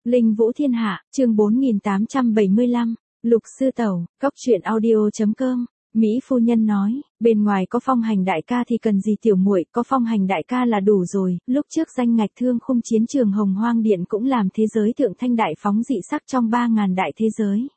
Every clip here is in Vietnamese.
Linh Vũ Thiên Hạ, chương 4875, Lục Sư Tẩu, Cóc Truyện Audio.com. Mỹ phu nhân nói, bên ngoài có Phong Hành đại ca thì cần gì tiểu muội, có Phong Hành đại ca là đủ rồi. Lúc trước danh ngạch thương khung chiến trường Hồng Hoang Điện cũng làm thế giới thượng thanh đại phóng dị sắc trong 3.000 đại thế giới.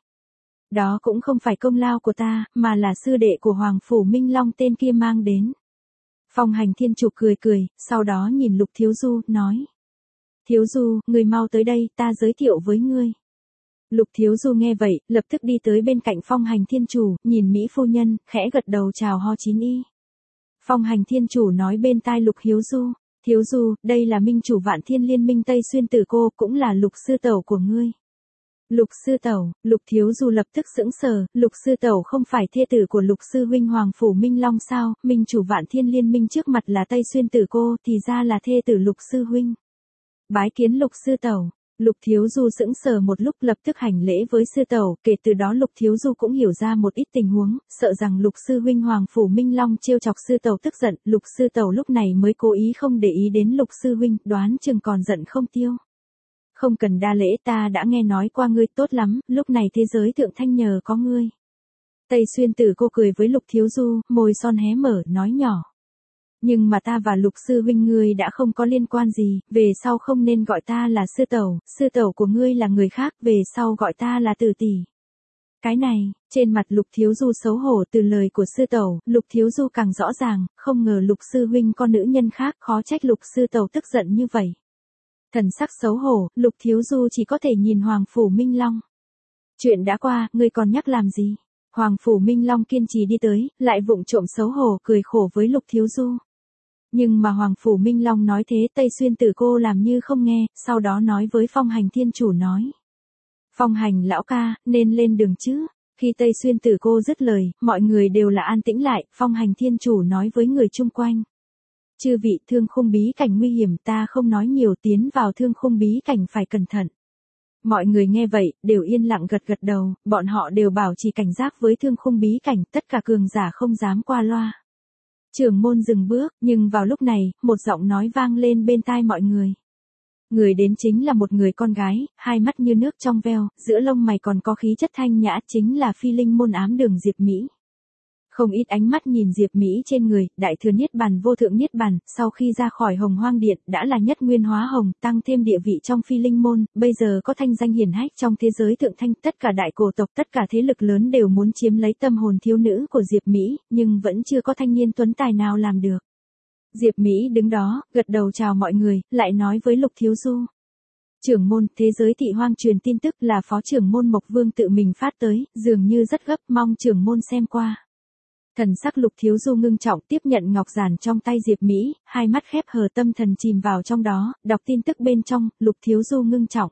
Đó cũng không phải công lao của ta, mà là sư đệ của Hoàng Phủ Minh Long tên kia mang đến. Phong Hành Thiên Chủ cười cười, sau đó nhìn Lục Thiếu Du, nói. Thiếu Du, người mau tới đây, ta giới thiệu với ngươi. Lục Thiếu Du nghe vậy, lập tức đi tới bên cạnh Phong Hành Thiên Chủ, nhìn Mỹ phu nhân, khẽ gật đầu chào ho chín y. Phong Hành Thiên Chủ nói bên tai Lục Thiếu Du, Thiếu Du, đây là minh chủ Vạn Thiên Liên Minh Tây Xuyên Tử cô, cũng là Lục Sư Tẩu của ngươi. Lục Sư Tẩu, Lục Thiếu Du lập tức sững sờ, Lục Sư Tẩu không phải thê tử của Lục Sư Huynh Hoàng Phủ Minh Long sao, minh chủ Vạn Thiên Liên Minh trước mặt là Tây Xuyên Tử cô, thì ra là thê tử Lục Sư Huynh. Bái kiến Lục Sư Tẩu. Lục Thiếu Du sững sờ một lúc lập tức hành lễ với sư tẩu, kể từ đó Lục Thiếu Du cũng hiểu ra một ít tình huống, sợ rằng Lục Sư Huynh Hoàng Phủ Minh Long trêu chọc sư tẩu tức giận, Lục Sư Tẩu lúc này mới cố ý không để ý đến Lục Sư Huynh, đoán chừng còn giận không tiêu. Không cần đa lễ, ta đã nghe nói qua ngươi tốt lắm, lúc này thế giới thượng thanh nhờ có ngươi. Tây Xuyên Tử cô cười với Lục Thiếu Du, môi son hé mở, nói nhỏ. Nhưng mà ta và Lục Sư Huynh ngươi đã không có liên quan gì, về sau không nên gọi ta là sư tẩu của ngươi là người khác, về sau gọi ta là Tử tỷ. Cái này, trên mặt Lục Thiếu Du xấu hổ từ lời của sư tẩu, Lục Thiếu Du càng rõ ràng, không ngờ Lục Sư Huynh có nữ nhân khác, khó trách Lục Sư Tẩu tức giận như vậy. Thần sắc xấu hổ, Lục Thiếu Du chỉ có thể nhìn Hoàng Phủ Minh Long. Chuyện đã qua, ngươi còn nhắc làm gì? Hoàng Phủ Minh Long kiên trì đi tới, lại vụng trộm xấu hổ cười khổ với Lục Thiếu Du. Nhưng mà Hoàng Phủ Minh Long nói thế, Tây Xuyên Tử cô làm như không nghe, sau đó nói với Phong Hành Thiên Chủ nói. Phong Hành lão ca, nên lên đường chứ. Khi Tây Xuyên Tử cô dứt lời, mọi người đều là an tĩnh lại, Phong Hành Thiên Chủ nói với người chung quanh. Chư vị, thương khung bí cảnh nguy hiểm, ta không nói nhiều, tiến vào thương khung bí cảnh phải cẩn thận. Mọi người nghe vậy, đều yên lặng gật gật đầu, bọn họ đều bảo trì cảnh giác với thương khung bí cảnh, tất cả cường giả không dám qua loa. Trưởng môn dừng bước, nhưng vào lúc này, một giọng nói vang lên bên tai mọi người. Người đến chính là một người con gái, hai mắt như nước trong veo, giữa lông mày còn có khí chất thanh nhã, chính là Phi Linh Môn Ám Đường Diệp Mỹ. Không ít ánh mắt nhìn Diệp Mỹ trên người, đại thừa niết bàn vô thượng niết bàn, sau khi ra khỏi Hồng Hoang Điện, đã là nhất nguyên hóa hồng, tăng thêm địa vị trong Phi Linh Môn, bây giờ có thanh danh hiển hách trong thế giới thượng thanh, tất cả đại cổ tộc, tất cả thế lực lớn đều muốn chiếm lấy tâm hồn thiếu nữ của Diệp Mỹ, nhưng vẫn chưa có thanh niên tuấn tài nào làm được. Diệp Mỹ đứng đó, gật đầu chào mọi người, lại nói với Lục Thiếu Du. Trưởng môn, thế giới Thị Hoang truyền tin tức là phó trưởng môn Mộc Vương tự mình phát tới, dường như rất gấp, mong trưởng môn xem qua. Thần sắc Lục Thiếu Du ngưng trọng tiếp nhận ngọc giản trong tay Diệp Mỹ, hai mắt khép hờ tâm thần chìm vào trong đó, đọc tin tức bên trong, Lục Thiếu Du ngưng trọng.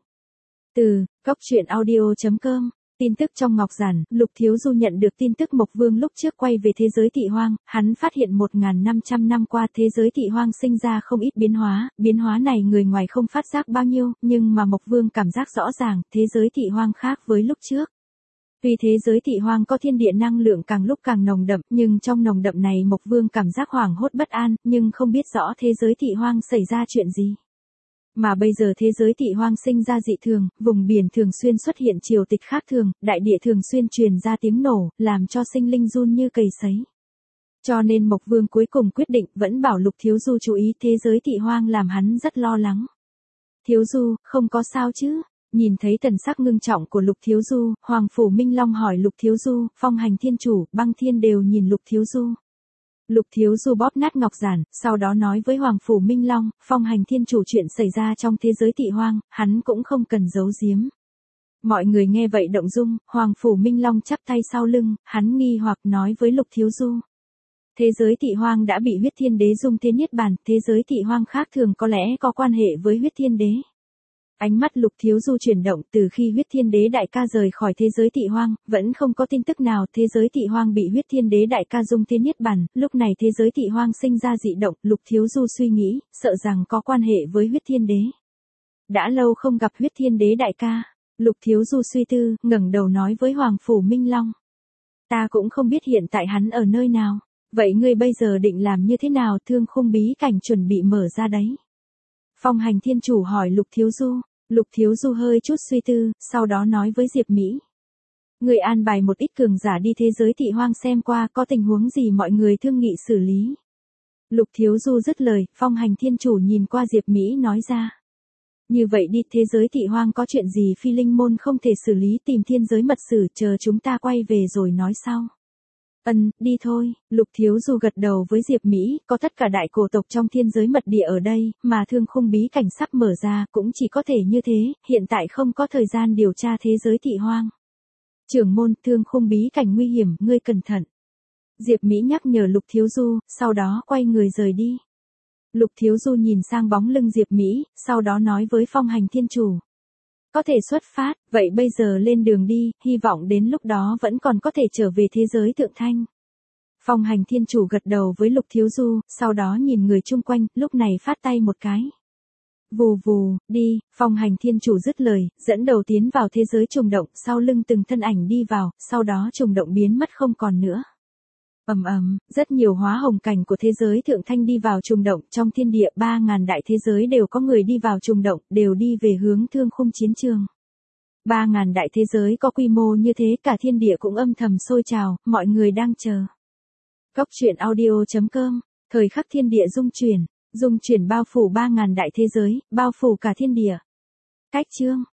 Từ, Cóc Truyện Audio.com, tin tức trong ngọc giản, Lục Thiếu Du nhận được tin tức Mộc Vương lúc trước quay về thế giới Thị Hoang, hắn phát hiện 1.500 năm qua thế giới Thị Hoang sinh ra không ít biến hóa này người ngoài không phát giác bao nhiêu, nhưng mà Mộc Vương cảm giác rõ ràng, thế giới Thị Hoang khác với lúc trước. Tuy thế giới Thị Hoang có thiên địa năng lượng càng lúc càng nồng đậm, nhưng trong nồng đậm này Mộc Vương cảm giác hoảng hốt bất an, nhưng không biết rõ thế giới Thị Hoang xảy ra chuyện gì. Mà bây giờ thế giới Thị Hoang sinh ra dị thường, vùng biển thường xuyên xuất hiện triều tịch khác thường, đại địa thường xuyên truyền ra tiếng nổ, làm cho sinh linh run như cầy sấy. Cho nên Mộc Vương cuối cùng quyết định vẫn bảo Lục Thiếu Du chú ý thế giới Thị Hoang làm hắn rất lo lắng. Thiếu Du, không có sao chứ? Nhìn thấy thần sắc ngưng trọng của Lục Thiếu Du, Hoàng Phủ Minh Long hỏi Lục Thiếu Du, Phong Hành Thiên Chủ, Băng Thiên đều nhìn Lục Thiếu Du. Lục Thiếu Du bóp nát ngọc giản, sau đó nói với Hoàng Phủ Minh Long, Phong Hành Thiên Chủ chuyện xảy ra trong thế giới Thị Hoang, hắn cũng không cần giấu giếm. Mọi người nghe vậy động dung, Hoàng Phủ Minh Long chắp tay sau lưng, hắn nghi hoặc nói với Lục Thiếu Du. Thế giới Thị Hoang đã bị Huyết Thiên Đế dung thế niết bàn, thế giới Thị Hoang khác thường có lẽ có quan hệ với Huyết Thiên Đế. Ánh mắt Lục Thiếu Du chuyển động, từ khi Huyết Thiên Đế đại ca rời khỏi thế giới Thị Hoang, vẫn không có tin tức nào, thế giới Thị Hoang bị Huyết Thiên Đế đại ca dung thế niết bàn, lúc này thế giới Thị Hoang sinh ra dị động, Lục Thiếu Du suy nghĩ, sợ rằng có quan hệ với Huyết Thiên Đế. Đã lâu không gặp Huyết Thiên Đế đại ca, Lục Thiếu Du suy tư, ngẩng đầu nói với Hoàng Phủ Minh Long. Ta cũng không biết hiện tại hắn ở nơi nào, vậy ngươi bây giờ định làm như thế nào, thương khung bí cảnh chuẩn bị mở ra đấy. Phong Hành Thiên Chủ hỏi Lục Thiếu Du. Lục Thiếu Du hơi chút suy tư, sau đó nói với Diệp Mỹ. Người an bài một ít cường giả đi thế giới thị hoang xem qua có tình huống gì mọi người thương nghị xử lý. Lục Thiếu Du dứt lời, Phong Hành Thiên Chủ nhìn qua Diệp Mỹ nói ra. Như vậy đi, thế giới thị hoang có chuyện gì Phi Linh Môn không thể xử lý tìm thiên giới mật sử chờ chúng ta quay về rồi nói sau. Đi thôi, Lục Thiếu Du gật đầu với Diệp Mỹ, có tất cả đại cổ tộc trong thiên giới mật địa ở đây, mà thương khung bí cảnh sắp mở ra cũng chỉ có thể như thế, hiện tại không có thời gian điều tra thế giới thị hoang. Trưởng môn, thương khung bí cảnh nguy hiểm, ngươi cẩn thận. Diệp Mỹ nhắc nhở Lục Thiếu Du, sau đó quay người rời đi. Lục Thiếu Du nhìn sang bóng lưng Diệp Mỹ, sau đó nói với Phong Hành Thiên Chủ. Có thể xuất phát, vậy bây giờ lên đường đi, hy vọng đến lúc đó vẫn còn có thể trở về thế giới thượng thanh. Phong Hành Thiên Chủ gật đầu với Lục Thiếu Du, sau đó nhìn người chung quanh, lúc này phát tay một cái. Vù vù, đi, Phong Hành Thiên Chủ dứt lời, dẫn đầu tiến vào thế giới trùng động, sau lưng từng thân ảnh đi vào, sau đó trùng động biến mất không còn nữa. Rất nhiều hóa hồng cảnh của thế giới thượng thanh đi vào trùng động, trong thiên địa 3.000 đại thế giới đều có người đi vào trùng động, đều đi về hướng thương khung chiến trường. 3.000 đại thế giới có quy mô như thế, cả thiên địa cũng âm thầm sôi trào, mọi người đang chờ. Cốc truyện audio.com, thời khắc thiên địa dung chuyển bao phủ 3.000 đại thế giới, bao phủ cả thiên địa. Cách chương